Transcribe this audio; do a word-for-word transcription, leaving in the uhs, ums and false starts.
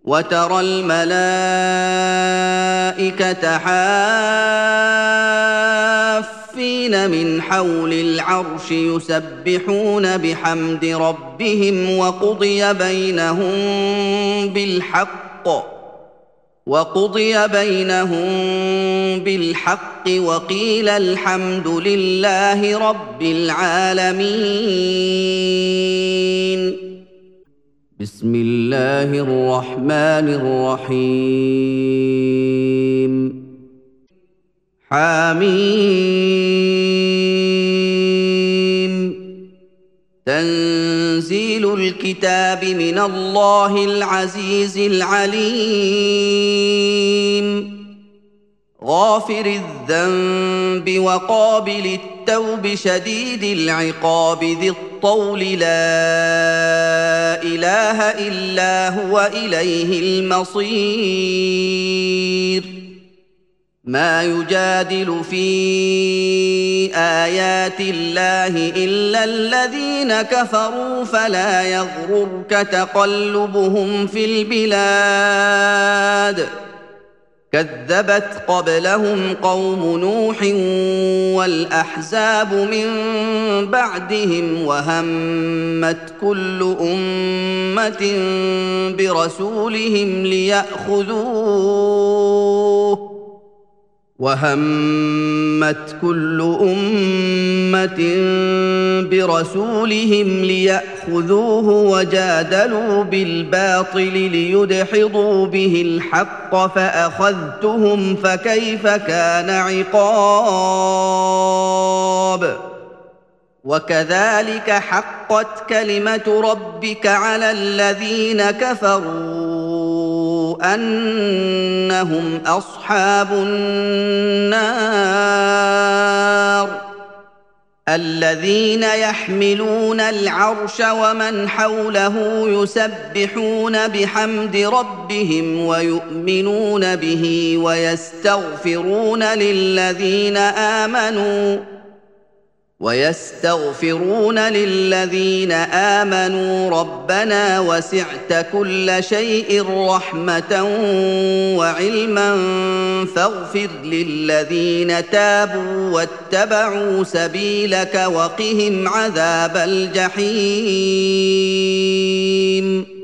وترى الملائكة حافين من حول العرش يسبحون بحمد ربهم وقضي بينهم بالحق وقضي بينهم بالحق وقيل الحمد لله رب العالمين. بسم الله الرحمن الرحيم. حميم. تنزيل الكتاب من الله العزيز العليم. غافر الذنب وقابل التوب شديد العقاب ذي الطول لا إله إلا هو إليه المصير. ما يجادل في آيات الله إلا الذين كفروا فلا يغررك تقلبهم في البلاد. كذبت قبلهم قوم نوح والأحزاب من بعدهم وهمت كل أمة برسولهم ليأخذوه وهمت كل أمة برسولهم ليأخذوه وجادلوا بالباطل ليدحضوا به الحق فأخذتهم فكيف كان عقاب. وكذلك حقت كلمة ربك على الذين كفروا أنهم أصحاب النار. الذين يحملون العرش ومن حوله يسبحون بحمد ربهم ويؤمنون به ويستغفرون للذين آمنوا ويستغفرون للذين آمنوا ربنا وسعت كل شيء رحمة وعلما فاغفر للذين تابوا واتبعوا سبيلك وقهم عذاب الجحيم.